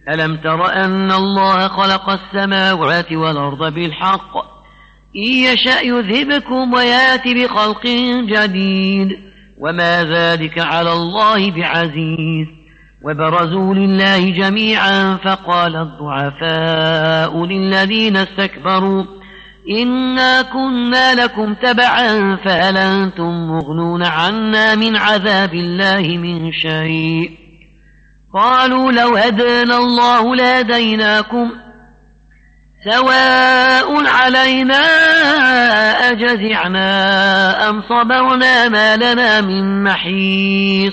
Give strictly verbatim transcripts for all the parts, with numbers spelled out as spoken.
ألم تر أن الله خلق السماوات والأرض بالحق إن يشأ يذهبكم ويأتي بخلق جديد وما ذلك على الله بعزيز وبرزوا لله جميعا فقال الضعفاء للذين استكبروا إنا كنا لكم تبعا فهل أنتم مغنون عنا من عذاب الله من شيء قالوا لو هدانا الله لهديناكم سواء علينا أجزعنا أم صبرنا ما لنا من محيص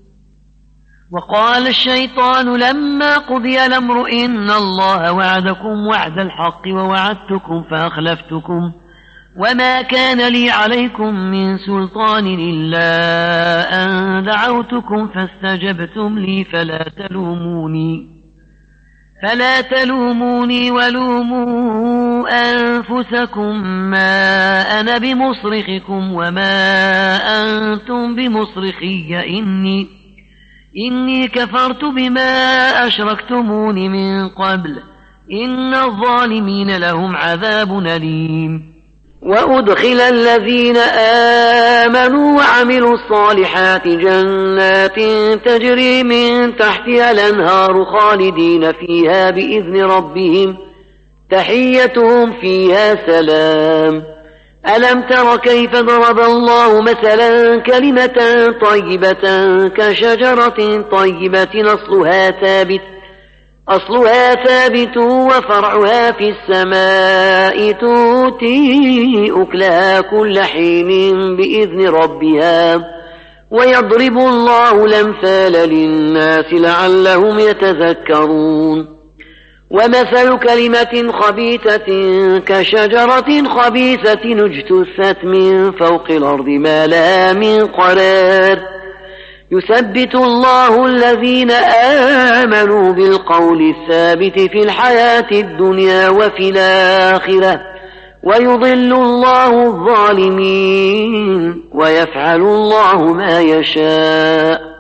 وقال الشيطان لما قضي الأمر إن الله وعدكم وعد الحق ووعدتكم فأخلفتكم وما كان لي عليكم من سلطان إلا أن دعوتكم فاستجبتم لي فلا تلوموني فلا تلوموني ولوموا أنفسكم ما أنا بمصرخكم وما أنتم بمصرخي إني إني كفرت بما أشركتمون من قبل إن الظالمين لهم عذاب أليم وأدخل الذين آمنوا وعملوا الصالحات جنات تجري من تحتها الأنهار خالدين فيها بإذن ربهم تحيتهم فيها سلام ألم تر كيف ضرب الله مثلا كلمة طيبة كشجرة طيبة أصلها ثابت أصلها ثابت وفرعها في السماء تؤتي أكلها كل حين بإذن ربها ويضرب الله الأمثال للناس لعلهم يتذكرون ومثل كلمة خبيثة كشجرة خبيثة اجتثت من فوق الأرض ما لها من قرار يثبت الله الذين آمنوا بالقول الثابت في الحياة الدنيا وفي الآخرة ويضل الله الظالمين ويفعل الله ما يشاء